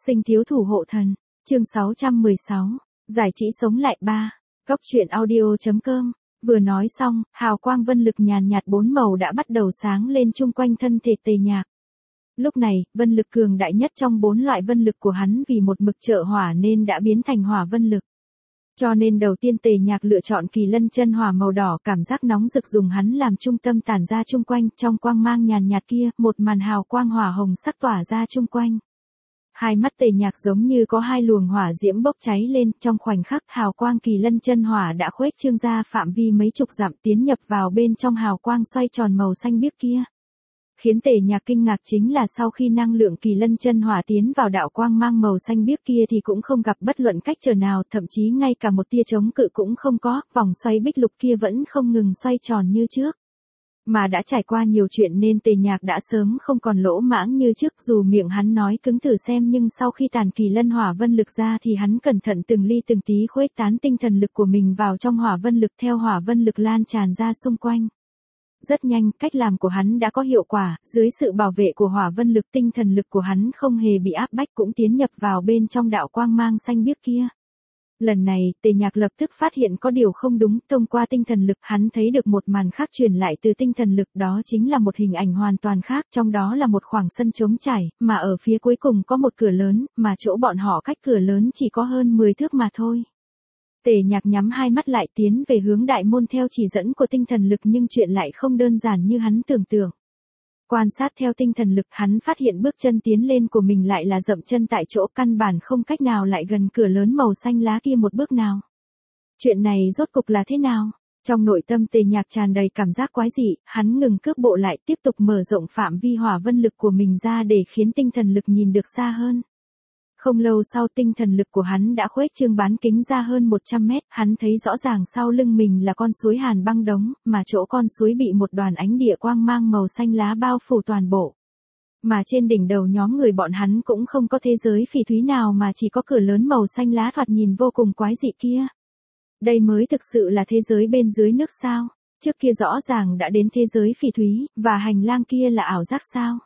Sinh thiếu thủ hộ thần, chương 616, giải trí sống lại 3, góc truyện audio.com. Vừa nói xong, hào quang vân lực nhàn nhạt 4 màu đã bắt đầu sáng lên chung quanh thân thể Tề Nhạc. Lúc này, vân lực cường đại nhất trong 4 loại vân lực của hắn vì một mực trợ hỏa nên đã biến thành hỏa vân lực. Cho nên đầu tiên Tề Nhạc lựa chọn kỳ lân chân hỏa màu đỏ, cảm giác nóng rực dùng hắn làm trung tâm tản ra chung quanh, trong quang mang nhàn nhạt kia, một màn hào quang hỏa hồng sắc tỏa ra chung quanh. Hai mắt Tề Nhạc giống như có hai luồng hỏa diễm bốc cháy lên, trong khoảnh khắc hào quang kỳ lân chân hỏa đã khuếch trương ra phạm vi mấy chục dặm tiến nhập vào bên trong hào quang xoay tròn màu xanh biếc kia. Khiến Tề Nhạc kinh ngạc chính là sau khi năng lượng kỳ lân chân hỏa tiến vào đạo quang mang màu xanh biếc kia thì cũng không gặp bất luận cách trở nào, thậm chí ngay cả một tia chống cự cũng không có, vòng xoay bích lục kia vẫn không ngừng xoay tròn như trước. Mà đã trải qua nhiều chuyện nên Tề Nhạc đã sớm không còn lỗ mãng như trước, dù miệng hắn nói cứng thử xem nhưng sau khi tàn kỳ lân hỏa vân lực ra thì hắn cẩn thận từng ly từng tí khuếch tán tinh thần lực của mình vào trong hỏa vân lực, theo hỏa vân lực lan tràn ra xung quanh. Rất nhanh, cách làm của hắn đã có hiệu quả, dưới sự bảo vệ của hỏa vân lực, tinh thần lực của hắn không hề bị áp bách cũng tiến nhập vào bên trong đạo quang mang xanh biếc kia. Lần này, Tề Nhạc lập tức phát hiện có điều không đúng, thông qua tinh thần lực hắn thấy được một màn khác truyền lại từ tinh thần lực, đó chính là một hình ảnh hoàn toàn khác, trong đó là một khoảng sân trống trải, mà ở phía cuối cùng có một cửa lớn, mà chỗ bọn họ cách cửa lớn chỉ có hơn 10 thước mà thôi. Tề Nhạc nhắm hai mắt lại tiến về hướng đại môn theo chỉ dẫn của tinh thần lực, nhưng chuyện lại không đơn giản như hắn tưởng tượng. Quan sát theo tinh thần lực, hắn phát hiện bước chân tiến lên của mình lại là dậm chân tại chỗ, căn bản không cách nào lại gần cửa lớn màu xanh lá kia một bước nào. Chuyện này rốt cục là thế nào? Trong nội tâm Tề Nhạc tràn đầy cảm giác quái dị, hắn ngừng cước bộ lại, tiếp tục mở rộng phạm vi hỏa vân lực của mình ra để khiến tinh thần lực nhìn được xa hơn. Không lâu sau tinh thần lực của hắn đã khuếch trương bán kính ra hơn 100 mét, hắn thấy rõ ràng sau lưng mình là con suối hàn băng đống, mà chỗ con suối bị một đoàn ánh địa quang mang màu xanh lá bao phủ toàn bộ. Mà trên đỉnh đầu nhóm người bọn hắn cũng không có thế giới phỉ thúy nào mà chỉ có cửa lớn màu xanh lá thoạt nhìn vô cùng quái dị kia. Đây mới thực sự là thế giới bên dưới nước sao? Trước kia rõ ràng đã đến thế giới phỉ thúy, và hành lang kia là ảo giác sao?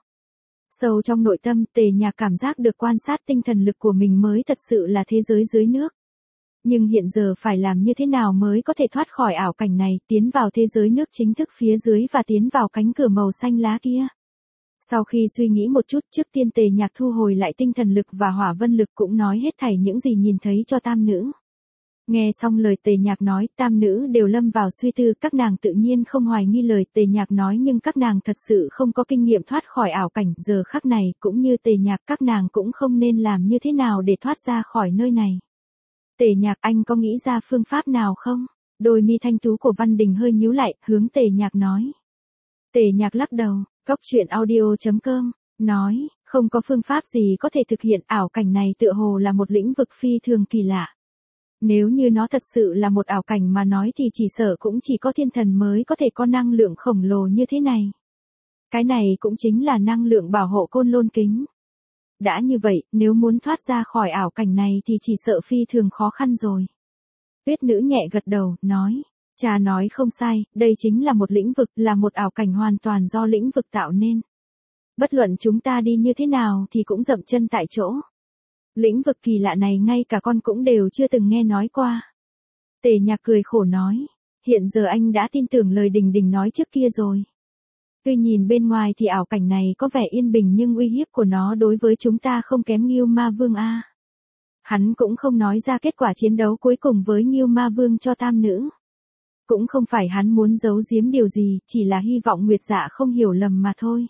Sâu trong nội tâm, Tề Nhạc cảm giác được quan sát tinh thần lực của mình mới thật sự là thế giới dưới nước. Nhưng hiện giờ phải làm như thế nào mới có thể thoát khỏi ảo cảnh này, tiến vào thế giới nước chính thức phía dưới và tiến vào cánh cửa màu xanh lá kia? Sau khi suy nghĩ một chút, trước tiên Tề Nhạc thu hồi lại tinh thần lực và hỏa vân lực, cũng nói hết thảy những gì nhìn thấy cho tam nữ. Nghe xong lời Tề Nhạc nói, tam nữ đều lâm vào suy tư, các nàng tự nhiên không hoài nghi lời Tề Nhạc nói, nhưng các nàng thật sự không có kinh nghiệm thoát khỏi ảo cảnh, giờ khắc này, cũng như Tề Nhạc, các nàng cũng không nên làm như thế nào để thoát ra khỏi nơi này. Tề Nhạc, anh có nghĩ ra phương pháp nào không? Đôi mi thanh tú của Văn Đình hơi nhíu lại, hướng Tề Nhạc nói. Tề Nhạc lắc đầu, góc truyện audio.com, nói, không có phương pháp gì có thể thực hiện, ảo cảnh này tựa hồ là một lĩnh vực phi thường kỳ lạ. Nếu như nó thật sự là một ảo cảnh mà nói thì chỉ sợ cũng chỉ có thiên thần mới có thể có năng lượng khổng lồ như thế này. Cái này cũng chính là năng lượng bảo hộ Côn Lôn Kính. Đã như vậy, nếu muốn thoát ra khỏi ảo cảnh này thì chỉ sợ phi thường khó khăn rồi. Tuyết nữ nhẹ gật đầu, nói, cha nói không sai, đây chính là một lĩnh vực, là một ảo cảnh hoàn toàn do lĩnh vực tạo nên. Bất luận chúng ta đi như thế nào thì cũng dậm chân tại chỗ. Lĩnh vực kỳ lạ này ngay cả con cũng đều chưa từng nghe nói qua. Tề Nhạc cười khổ nói, hiện giờ anh đã tin tưởng lời Đình Đình nói trước kia rồi. Tuy nhìn bên ngoài thì ảo cảnh này có vẻ yên bình nhưng uy hiếp của nó đối với chúng ta không kém Ngưu Ma Vương a. Hắn cũng không nói ra kết quả chiến đấu cuối cùng với Ngưu Ma Vương cho tam nữ. Cũng không phải hắn muốn giấu giếm điều gì, chỉ là hy vọng Nguyệt Dạ không hiểu lầm mà thôi.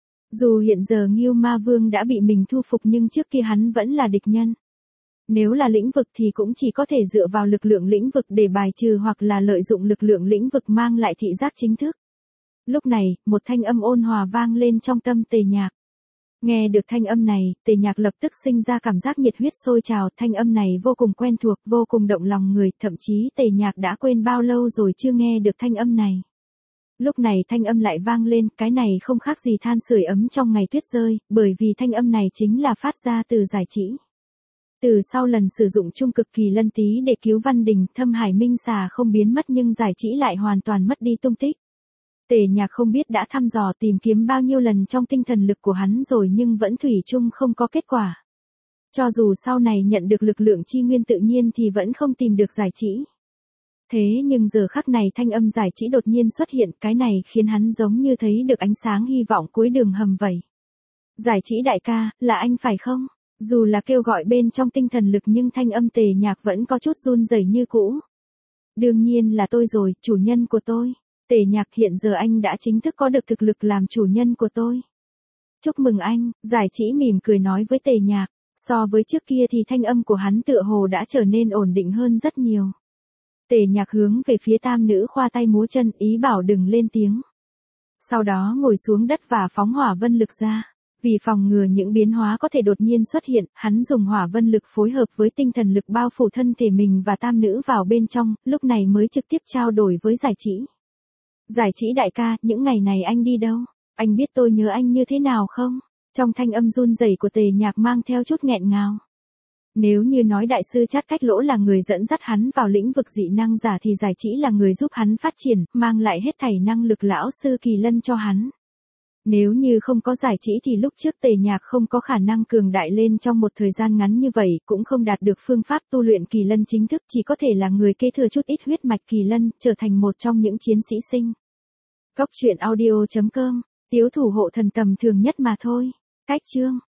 Dù hiện giờ Ngưu Ma Vương đã bị mình thu phục nhưng trước kia hắn vẫn là địch nhân. Nếu là lĩnh vực thì cũng chỉ có thể dựa vào lực lượng lĩnh vực để bài trừ hoặc là lợi dụng lực lượng lĩnh vực mang lại thị giác chính thức. Lúc này, một thanh âm ôn hòa vang lên trong tâm Tề Nhạc. Nghe được thanh âm này, Tề Nhạc lập tức sinh ra cảm giác nhiệt huyết sôi trào, thanh âm này vô cùng quen thuộc, vô cùng động lòng người, thậm chí Tề Nhạc đã quên bao lâu rồi chưa nghe được thanh âm này. Lúc này thanh âm lại vang lên, cái này không khác gì than sưởi ấm trong ngày tuyết rơi, bởi vì thanh âm này chính là phát ra từ giải chỉ. Từ sau lần sử dụng trung cực kỳ lân tí để cứu Văn Đình, Thâm Hải Minh Xà không biến mất nhưng giải chỉ lại hoàn toàn mất đi tung tích. Tề Nhạc không biết đã thăm dò tìm kiếm bao nhiêu lần trong tinh thần lực của hắn rồi nhưng vẫn thủy chung không có kết quả. Cho dù sau này nhận được lực lượng chi nguyên tự nhiên thì vẫn không tìm được giải chỉ. Thế nhưng giờ khắc này thanh âm giải chỉ đột nhiên xuất hiện, cái này khiến hắn giống như thấy được ánh sáng hy vọng cuối đường hầm vậy. Giải chỉ đại ca, là anh phải không? Dù là kêu gọi bên trong tinh thần lực nhưng thanh âm Tề Nhạc vẫn có chút run rẩy như cũ. Đương nhiên là tôi rồi, chủ nhân của tôi. Tề Nhạc, hiện giờ anh đã chính thức có được thực lực làm chủ nhân của tôi. Chúc mừng anh, giải chỉ mỉm cười nói với Tề Nhạc. So với trước kia thì thanh âm của hắn tựa hồ đã trở nên ổn định hơn rất nhiều. Tề Nhạc hướng về phía tam nữ khoa tay múa chân, ý bảo đừng lên tiếng. Sau đó ngồi xuống đất và phóng hỏa vân lực ra. Vì phòng ngừa những biến hóa có thể đột nhiên xuất hiện, hắn dùng hỏa vân lực phối hợp với tinh thần lực bao phủ thân thể mình và tam nữ vào bên trong, lúc này mới trực tiếp trao đổi với giải chỉ. Giải chỉ đại ca, những ngày này anh đi đâu? Anh biết tôi nhớ anh như thế nào không? Trong thanh âm run rẩy của Tề Nhạc mang theo chút nghẹn ngào. Nếu như nói đại sư Chát Cách Lỗ là người dẫn dắt hắn vào lĩnh vực dị năng giả thì giải chỉ là người giúp hắn phát triển, mang lại hết thảy năng lực lão sư Kỳ Lân cho hắn. Nếu như không có giải chỉ thì lúc trước Tề Nhạc không có khả năng cường đại lên trong một thời gian ngắn như vậy, cũng không đạt được phương pháp tu luyện Kỳ Lân chính thức, chỉ có thể là người kế thừa chút ít huyết mạch Kỳ Lân, trở thành một trong những chiến sĩ sinh. Góc truyện audio.com, tiếu thủ hộ thần tầm thường nhất mà thôi. Cách chương